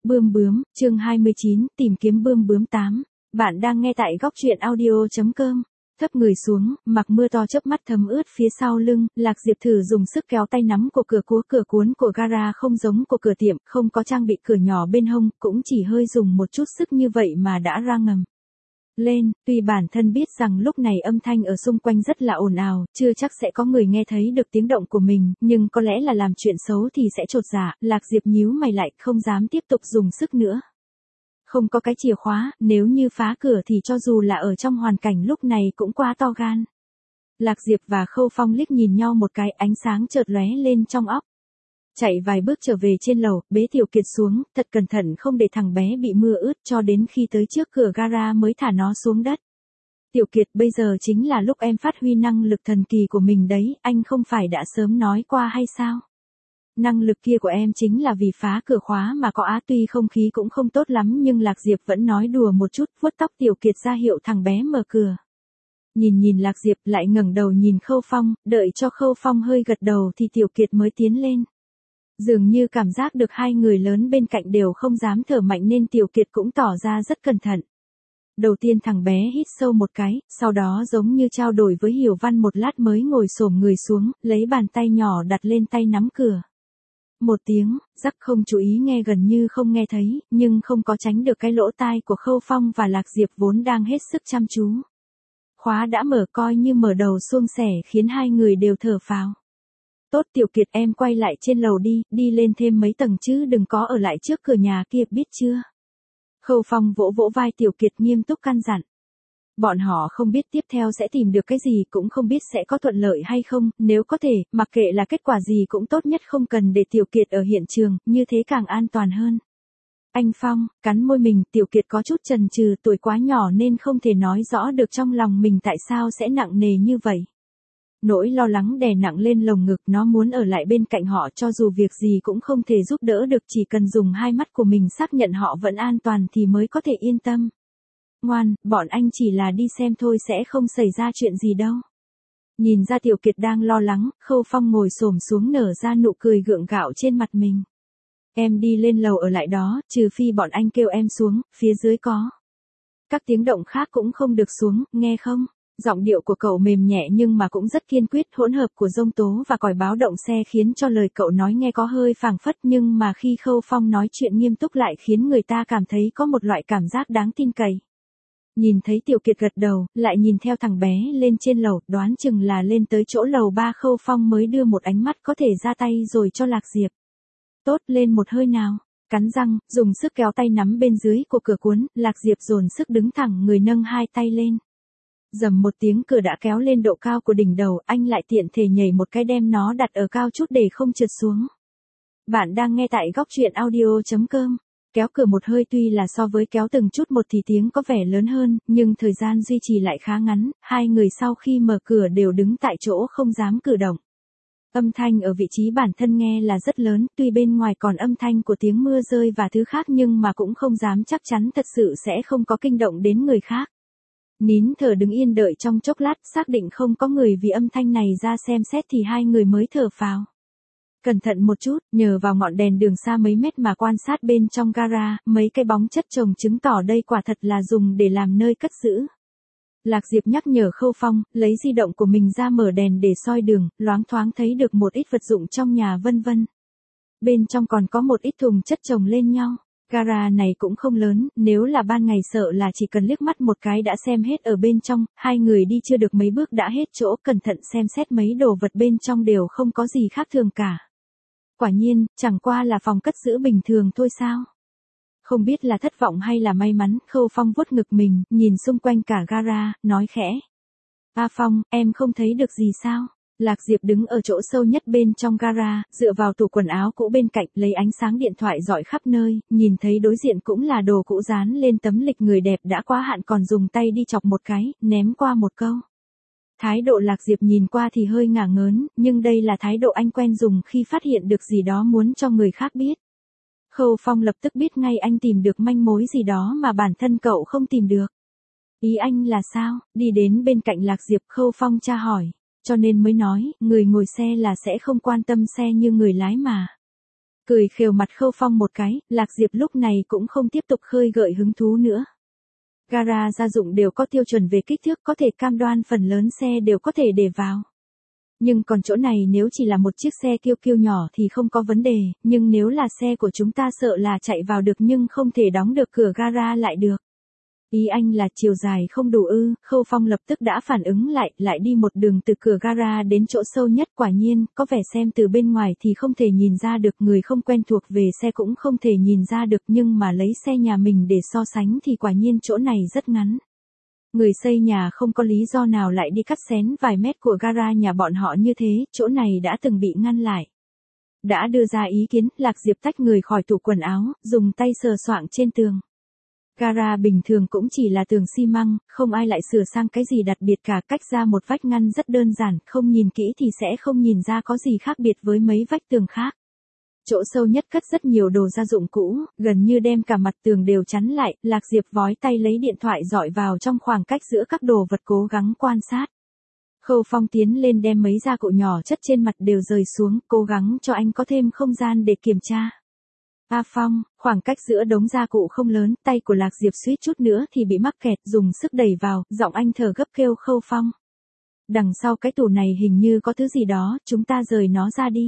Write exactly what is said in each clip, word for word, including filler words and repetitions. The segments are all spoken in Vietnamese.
Bươm bướm, chương hai mươi chín, tìm kiếm bươm bướm tám. Bạn đang nghe tại góc truyện audio.com. Thấp người xuống, mặc mưa to chớp mắt thấm ướt phía sau lưng, Lạc Diệp thử dùng sức kéo tay nắm của cửa cúa cửa cuốn của gara không giống của cửa tiệm, không có trang bị cửa nhỏ bên hông, cũng chỉ hơi dùng một chút sức như vậy mà đã ra ngầm lên, tuy bản thân biết rằng lúc này âm thanh ở xung quanh rất là ồn ào, chưa chắc sẽ có người nghe thấy được tiếng động của mình, nhưng có lẽ là làm chuyện xấu thì sẽ chột dạ, Lạc Diệp nhíu mày lại, không dám tiếp tục dùng sức nữa. Không có cái chìa khóa, nếu như phá cửa thì cho dù là ở trong hoàn cảnh lúc này cũng quá to gan. Lạc Diệp và Khâu Phong liếc nhìn nhau một cái, ánh sáng chợt lóe lên trong óc. Chạy vài bước trở về trên lầu, bế Tiểu Kiệt xuống, thật cẩn thận không để thằng bé bị mưa ướt cho đến khi tới trước cửa gara mới thả nó xuống đất. Tiểu Kiệt, bây giờ chính là lúc em phát huy năng lực thần kỳ của mình đấy, anh không phải đã sớm nói qua hay sao? Năng lực kia của em chính là vì phá cửa khóa mà có á, tuy không khí cũng không tốt lắm nhưng Lạc Diệp vẫn nói đùa một chút, vuốt tóc Tiểu Kiệt ra hiệu thằng bé mở cửa. Nhìn nhìn Lạc Diệp lại ngẩng đầu nhìn Khâu Phong, đợi cho Khâu Phong hơi gật đầu thì Tiểu Kiệt mới tiến lên. Dường như cảm giác được hai người lớn bên cạnh đều không dám thở mạnh nên Tiểu Kiệt cũng tỏ ra rất cẩn thận. Đầu tiên thằng bé hít sâu một cái, sau đó giống như trao đổi với Hiểu Văn một lát mới ngồi xổm người xuống, lấy bàn tay nhỏ đặt lên tay nắm cửa. Một tiếng, rắc không chú ý nghe gần như không nghe thấy, nhưng không có tránh được cái lỗ tai của Khâu Phong và Lạc Diệp vốn đang hết sức chăm chú. Khóa đã mở, coi như mở đầu suôn sẻ khiến hai người đều thở phào. Tốt Tiểu Kiệt, em quay lại trên lầu đi, đi lên thêm mấy tầng chứ đừng có ở lại trước cửa nhà kia, biết chưa? Khâu Phong vỗ vỗ vai Tiểu Kiệt nghiêm túc căn dặn. Bọn họ không biết tiếp theo sẽ tìm được cái gì, cũng không biết sẽ có thuận lợi hay không, nếu có thể, mặc kệ là kết quả gì cũng tốt nhất không cần để Tiểu Kiệt ở hiện trường, như thế càng an toàn hơn. Anh Phong, cắn môi mình, Tiểu Kiệt có chút chần chừ, tuổi quá nhỏ nên không thể nói rõ được trong lòng mình tại sao sẽ nặng nề như vậy. Nỗi lo lắng đè nặng lên lồng ngực, nó muốn ở lại bên cạnh họ cho dù việc gì cũng không thể giúp đỡ được, chỉ cần dùng hai mắt của mình xác nhận họ vẫn an toàn thì mới có thể yên tâm. Ngoan, bọn anh chỉ là đi xem thôi, sẽ không xảy ra chuyện gì đâu. Nhìn ra Tiểu Kiệt đang lo lắng, Khâu Phong ngồi xổm xuống nở ra nụ cười gượng gạo trên mặt mình. Em đi lên lầu ở lại đó, trừ phi bọn anh kêu em xuống, phía dưới có. Các tiếng động khác cũng không được xuống, nghe không? Giọng điệu của cậu mềm nhẹ nhưng mà cũng rất kiên quyết, hỗn hợp của giông tố và còi báo động xe khiến cho lời cậu nói nghe có hơi phảng phất, nhưng mà khi Khâu Phong nói chuyện nghiêm túc lại khiến người ta cảm thấy có một loại cảm giác đáng tin cậy. Nhìn thấy Tiểu Kiệt gật đầu, lại nhìn theo thằng bé lên trên lầu, đoán chừng là lên tới chỗ lầu ba, Khâu Phong mới đưa một ánh mắt có thể ra tay rồi cho Lạc Diệp. Tốt, lên một hơi nào. Cắn răng, dùng sức kéo tay nắm bên dưới của cửa cuốn, Lạc Diệp dồn sức đứng thẳng người, nâng hai tay lên. Dầm một tiếng, cửa đã kéo lên độ cao của đỉnh đầu, anh lại tiện thể nhảy một cái đem nó đặt ở cao chút để không trượt xuống. Bạn đang nghe tại góc truyện audio.com. Kéo cửa một hơi tuy là so với kéo từng chút một thì tiếng có vẻ lớn hơn, nhưng thời gian duy trì lại khá ngắn, hai người sau khi mở cửa đều đứng tại chỗ không dám cử động. Âm thanh ở vị trí bản thân nghe là rất lớn, tuy bên ngoài còn âm thanh của tiếng mưa rơi và thứ khác nhưng mà cũng không dám chắc chắn thật sự sẽ không có kinh động đến người khác. Nín thở đứng yên đợi trong chốc lát, xác định không có người vì âm thanh này ra xem xét thì hai người mới thở phào. Cẩn thận một chút, nhờ vào ngọn đèn đường xa mấy mét mà quan sát bên trong gara, mấy cái bóng chất chồng chứng tỏ đây quả thật là dùng để làm nơi cất giữ. Lạc Diệp nhắc nhở Khâu Phong, lấy di động của mình ra mở đèn để soi đường, loáng thoáng thấy được một ít vật dụng trong nhà vân vân. Bên trong còn có một ít thùng chất chồng lên nhau. Gara này cũng không lớn, nếu là ban ngày sợ là chỉ cần liếc mắt một cái đã xem hết ở bên trong, hai người đi chưa được mấy bước đã hết chỗ, cẩn thận xem xét mấy đồ vật bên trong đều không có gì khác thường cả. Quả nhiên, chẳng qua là phòng cất giữ bình thường thôi sao? Không biết là thất vọng hay là may mắn, Khâu Phong vuốt ngực mình, nhìn xung quanh cả gara, nói khẽ. A Phong, em không thấy được gì sao? Lạc Diệp đứng ở chỗ sâu nhất bên trong gara, dựa vào tủ quần áo cũ bên cạnh, lấy ánh sáng điện thoại dọi khắp nơi, nhìn thấy đối diện cũng là đồ cũ dán lên tấm lịch người đẹp đã quá hạn, còn dùng tay đi chọc một cái, ném qua một câu. Thái độ Lạc Diệp nhìn qua thì hơi ngả ngớn, nhưng đây là thái độ anh quen dùng khi phát hiện được gì đó muốn cho người khác biết. Khâu Phong lập tức biết ngay anh tìm được manh mối gì đó mà bản thân cậu không tìm được. Ý anh là sao? Đi đến bên cạnh Lạc Diệp, Khâu Phong tra hỏi. Cho nên mới nói, người ngồi xe là sẽ không quan tâm xe như người lái mà. Cười khều mặt Khâu Phong một cái, Lạc Diệp lúc này cũng không tiếp tục khơi gợi hứng thú nữa. Gara gia dụng đều có tiêu chuẩn về kích thước, có thể cam đoan phần lớn xe đều có thể để vào. Nhưng còn chỗ này nếu chỉ là một chiếc xe kiêu kiêu nhỏ thì không có vấn đề, nhưng nếu là xe của chúng ta sợ là chạy vào được nhưng không thể đóng được cửa gara lại được. Ý anh là chiều dài không đủ ư? Khâu Phong lập tức đã phản ứng lại, lại đi một đường từ cửa gara đến chỗ sâu nhất. Quả nhiên, có vẻ xem từ bên ngoài thì không thể nhìn ra được, người không quen thuộc về xe cũng không thể nhìn ra được, nhưng mà lấy xe nhà mình để so sánh thì quả nhiên chỗ này rất ngắn. Người xây nhà không có lý do nào lại đi cắt xén vài mét của gara nhà bọn họ như thế, chỗ này đã từng bị ngăn lại. Đã đưa ra ý kiến, Lạc Diệp tách người khỏi tủ quần áo, dùng tay sờ soạng trên tường. Gara bình thường cũng chỉ là tường xi măng, không ai lại sửa sang cái gì đặc biệt cả, cách ra một vách ngăn rất đơn giản, không nhìn kỹ thì sẽ không nhìn ra có gì khác biệt với mấy vách tường khác. Chỗ sâu nhất cất rất nhiều đồ gia dụng cũ, gần như đem cả mặt tường đều chắn lại, Lạc Diệp vói tay lấy điện thoại dọi vào trong khoảng cách giữa các đồ vật cố gắng quan sát. Khâu Phong tiến lên đem mấy gia cụ nhỏ chất trên mặt đều rời xuống, cố gắng cho anh có thêm không gian để kiểm tra. A Phong, khoảng cách giữa đống gia cụ không lớn, tay của Lạc Diệp suýt chút nữa thì bị mắc kẹt, dùng sức đẩy vào, giọng anh thở gấp kêu Khâu Phong. Đằng sau cái tủ này hình như có thứ gì đó, chúng ta rời nó ra đi.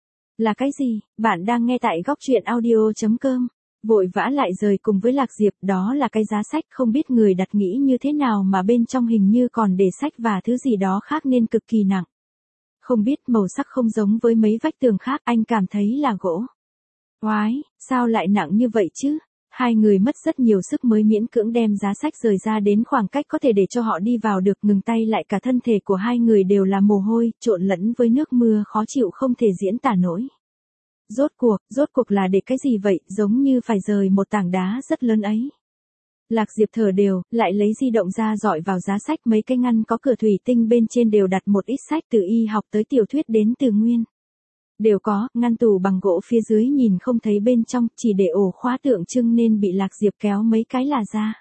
Là cái gì? Bạn đang nghe tại góc truyện audio chấm com. Vội vã lại rời cùng với Lạc Diệp, đó là cái giá sách, không biết người đặt nghĩ như thế nào mà bên trong hình như còn để sách và thứ gì đó khác nên cực kỳ nặng. Không biết màu sắc không giống với mấy vách tường khác, anh cảm thấy là gỗ. Oái, sao lại nặng như vậy chứ? Hai người mất rất nhiều sức mới miễn cưỡng đem giá sách rời ra đến khoảng cách có thể để cho họ đi vào được, ngừng tay lại, cả thân thể của hai người đều là mồ hôi, trộn lẫn với nước mưa khó chịu không thể diễn tả nổi. Rốt cuộc, rốt cuộc là để cái gì vậy, giống như phải rời một tảng đá rất lớn ấy. Lạc Diệp thở đều, lại lấy di động ra dọi vào giá sách, mấy cái ngăn có cửa thủy tinh bên trên đều đặt một ít sách từ y học tới tiểu thuyết đến từ nguyên. Đều có, ngăn tủ bằng gỗ phía dưới nhìn không thấy bên trong, chỉ để ổ khóa tượng trưng nên bị Lạc Diệp kéo mấy cái là ra.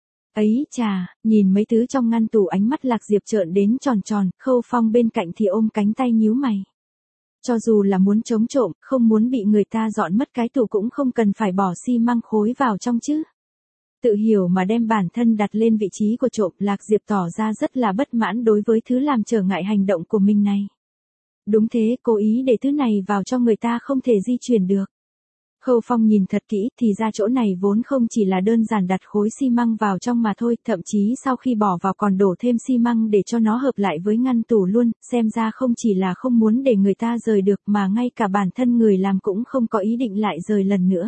Ấy chà, nhìn mấy thứ trong ngăn tủ, ánh mắt Lạc Diệp trợn đến tròn tròn, Khâu Phong bên cạnh thì ôm cánh tay nhíu mày. Cho dù là muốn chống trộm, không muốn bị người ta dọn mất cái tủ cũng không cần phải bỏ xi măng khối vào trong chứ. Tự hiểu mà đem bản thân đặt lên vị trí của trộm, Lạc Diệp tỏ ra rất là bất mãn đối với thứ làm trở ngại hành động của mình này. Đúng thế, cố ý để thứ này vào cho người ta không thể di chuyển được. Khâu Phong nhìn thật kỹ thì ra chỗ này vốn không chỉ là đơn giản đặt khối xi măng vào trong mà thôi, thậm chí sau khi bỏ vào còn đổ thêm xi măng để cho nó hợp lại với ngăn tủ luôn, xem ra không chỉ là không muốn để người ta rời được mà ngay cả bản thân người làm cũng không có ý định lại rời lần nữa.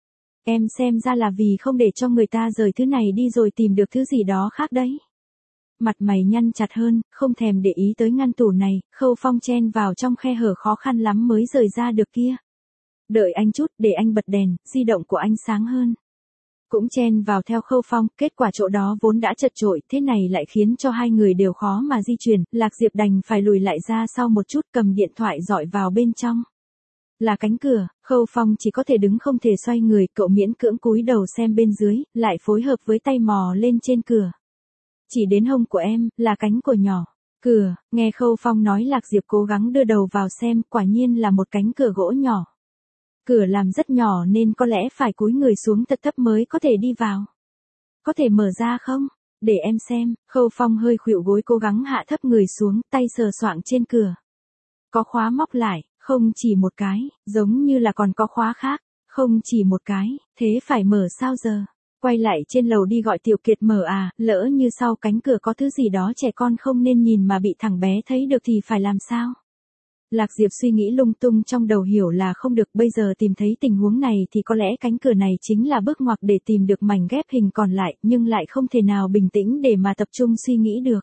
Em xem ra là vì không để cho người ta rời thứ này đi rồi tìm được thứ gì đó khác đấy. Mặt mày nhăn chặt hơn, không thèm để ý tới ngăn tủ này, Khâu Phong chen vào trong khe hở khó khăn lắm mới rời ra được kia. Đợi anh chút, để anh bật đèn, di động của anh sáng hơn. Cũng chen vào theo Khâu Phong, kết quả chỗ đó vốn đã chật chội, thế này lại khiến cho hai người đều khó mà di chuyển, Lạc Diệp đành phải lùi lại ra sau một chút, cầm điện thoại dọi vào bên trong. Là cánh cửa, Khâu Phong chỉ có thể đứng không thể xoay người, cậu miễn cưỡng cúi đầu xem bên dưới, lại phối hợp với tay mò lên trên cửa. Chỉ đến hông của em, là cánh cửa nhỏ. Cửa, nghe Khâu Phong nói, Lạc Diệp cố gắng đưa đầu vào xem, quả nhiên là một cánh cửa gỗ nhỏ. Cửa làm rất nhỏ nên có lẽ phải cúi người xuống thật thấp mới có thể đi vào. Có thể mở ra không? Để em xem. Khâu Phong hơi khuỵu gối cố gắng hạ thấp người xuống, tay sờ soạng trên cửa. Có khóa móc lại, không chỉ một cái, giống như là còn có khóa khác, không chỉ một cái, thế phải mở sao giờ? Quay lại trên lầu đi gọi Tiểu Kiệt mở à, lỡ như sau cánh cửa có thứ gì đó trẻ con không nên nhìn mà bị thằng bé thấy được thì phải làm sao? Lạc Diệp suy nghĩ lung tung trong đầu, hiểu là không được, bây giờ tìm thấy tình huống này thì có lẽ cánh cửa này chính là bước ngoặt để tìm được mảnh ghép hình còn lại, nhưng lại không thể nào bình tĩnh để mà tập trung suy nghĩ được.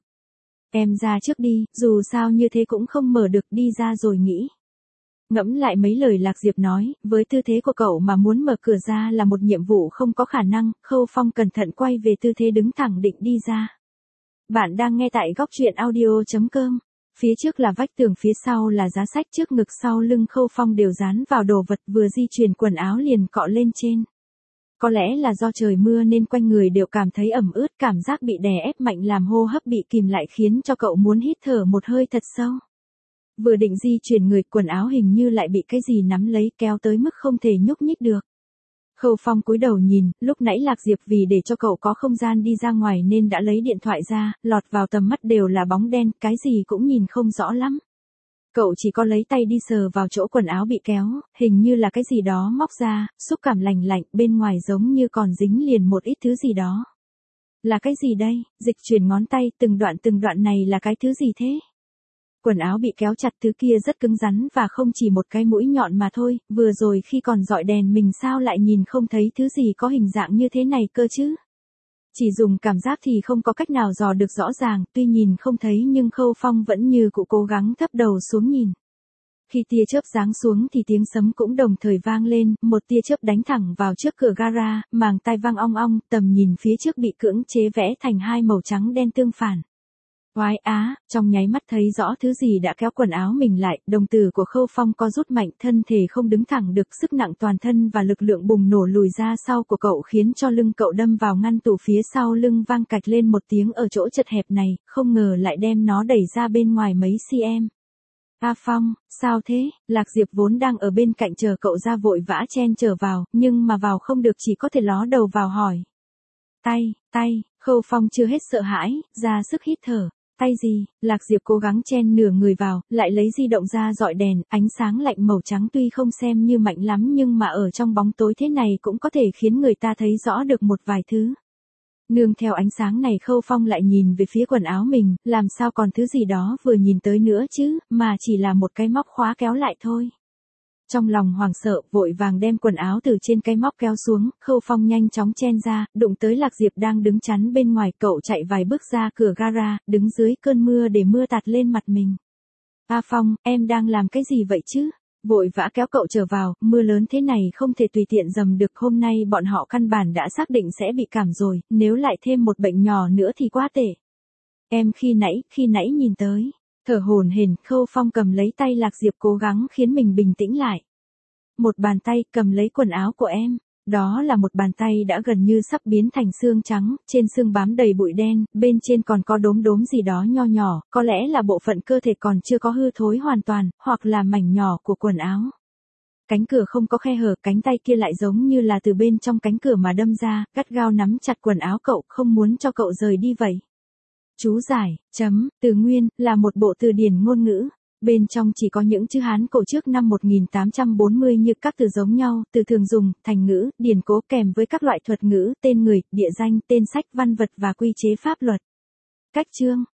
Em ra trước đi, dù sao như thế cũng không mở được, đi ra rồi nghĩ. Ngẫm lại mấy lời Lạc Diệp nói, với tư thế của cậu mà muốn mở cửa ra là một nhiệm vụ không có khả năng, Khâu Phong cẩn thận quay về tư thế đứng thẳng định đi ra. Bạn đang nghe tại góc truyện audio chấm com. Phía trước là vách tường, phía sau là giá sách, trước ngực sau lưng Khâu Phong đều dán vào đồ vật, vừa di chuyển quần áo liền cọ lên trên. Có lẽ là do trời mưa nên quanh người đều cảm thấy ẩm ướt, cảm giác bị đè ép mạnh làm hô hấp bị kìm lại khiến cho cậu muốn hít thở một hơi thật sâu. Vừa định di chuyển người, quần áo hình như lại bị cái gì nắm lấy, kéo tới mức không thể nhúc nhích được. Khâu Phong cúi đầu nhìn, lúc nãy Lạc Diệp vì để cho cậu có không gian đi ra ngoài nên đã lấy điện thoại ra, lọt vào tầm mắt đều là bóng đen, cái gì cũng nhìn không rõ lắm. Cậu chỉ có lấy tay đi sờ vào chỗ quần áo bị kéo, hình như là cái gì đó móc ra, xúc cảm lành lạnh, bên ngoài giống như còn dính liền một ít thứ gì đó. Là cái gì đây? Dịch chuyển ngón tay, từng đoạn từng đoạn này là cái thứ gì thế? Quần áo bị kéo chặt, thứ kia rất cứng rắn và không chỉ một cái mũi nhọn mà thôi, vừa rồi khi còn dọi đèn mình sao lại nhìn không thấy thứ gì có hình dạng như thế này cơ chứ? Chỉ dùng cảm giác thì không có cách nào dò được rõ ràng, tuy nhìn không thấy nhưng Khâu Phong vẫn như cụ cố gắng thấp đầu xuống nhìn. Khi tia chớp giáng xuống thì tiếng sấm cũng đồng thời vang lên, một tia chớp đánh thẳng vào trước cửa gara, màng tai vang ong ong, tầm nhìn phía trước bị cưỡng chế vẽ thành hai màu trắng đen tương phản. Oái á, trong nháy mắt thấy rõ thứ gì đã kéo quần áo mình lại, đồng tử của Khâu Phong co rút mạnh, thân thể không đứng thẳng được, sức nặng toàn thân và lực lượng bùng nổ lùi ra sau của cậu khiến cho lưng cậu đâm vào ngăn tủ phía sau lưng vang cạch lên một tiếng ở chỗ chật hẹp này, không ngờ lại đem nó đẩy ra bên ngoài mấy cm. A Phong, sao thế? Lạc Diệp vốn đang ở bên cạnh chờ cậu ra vội vã chen chở vào, nhưng mà vào không được chỉ có thể ló đầu vào hỏi. Tay, tay, Khâu Phong chưa hết sợ hãi, ra sức hít thở. Tay gì? Lạc Diệp cố gắng chen nửa người vào, lại lấy di động ra dọi đèn, ánh sáng lạnh màu trắng tuy không xem như mạnh lắm nhưng mà ở trong bóng tối thế này cũng có thể khiến người ta thấy rõ được một vài thứ. Nương theo ánh sáng này Khâu Phong lại nhìn về phía quần áo mình, làm sao còn thứ gì đó vừa nhìn tới nữa chứ, mà chỉ là một cái móc khóa kéo lại thôi. Trong lòng hoảng sợ, vội vàng đem quần áo từ trên cái móc kéo xuống, Khâu Phong nhanh chóng chen ra, đụng tới Lạc Diệp đang đứng chắn bên ngoài, cậu chạy vài bước ra cửa gara, đứng dưới cơn mưa để mưa tạt lên mặt mình. A Phong, em đang làm cái gì vậy chứ? Vội vã kéo cậu trở vào, mưa lớn thế này không thể tùy tiện dầm được, hôm nay bọn họ căn bản đã xác định sẽ bị cảm rồi, nếu lại thêm một bệnh nhỏ nữa thì quá tệ. Em khi nãy, khi nãy nhìn tới. Thở hổn hển, Khâu Phong cầm lấy tay Lạc Diệp cố gắng khiến mình bình tĩnh lại. Một bàn tay cầm lấy quần áo của em, đó là một bàn tay đã gần như sắp biến thành xương trắng, trên xương bám đầy bụi đen, bên trên còn có đốm đốm gì đó nho nhỏ, có lẽ là bộ phận cơ thể còn chưa có hư thối hoàn toàn, hoặc là mảnh nhỏ của quần áo. Cánh cửa không có khe hở, cánh tay kia lại giống như là từ bên trong cánh cửa mà đâm ra, gắt gao nắm chặt quần áo cậu, không muốn cho cậu rời đi vậy. Chú giải, chấm, từ nguyên, là một bộ từ điển ngôn ngữ. Bên trong chỉ có những chữ Hán cổ trước năm một nghìn tám trăm bốn mươi như các từ giống nhau, từ thường dùng, thành ngữ, điển cố kèm với các loại thuật ngữ, tên người, địa danh, tên sách, văn vật và quy chế pháp luật. Cách chương,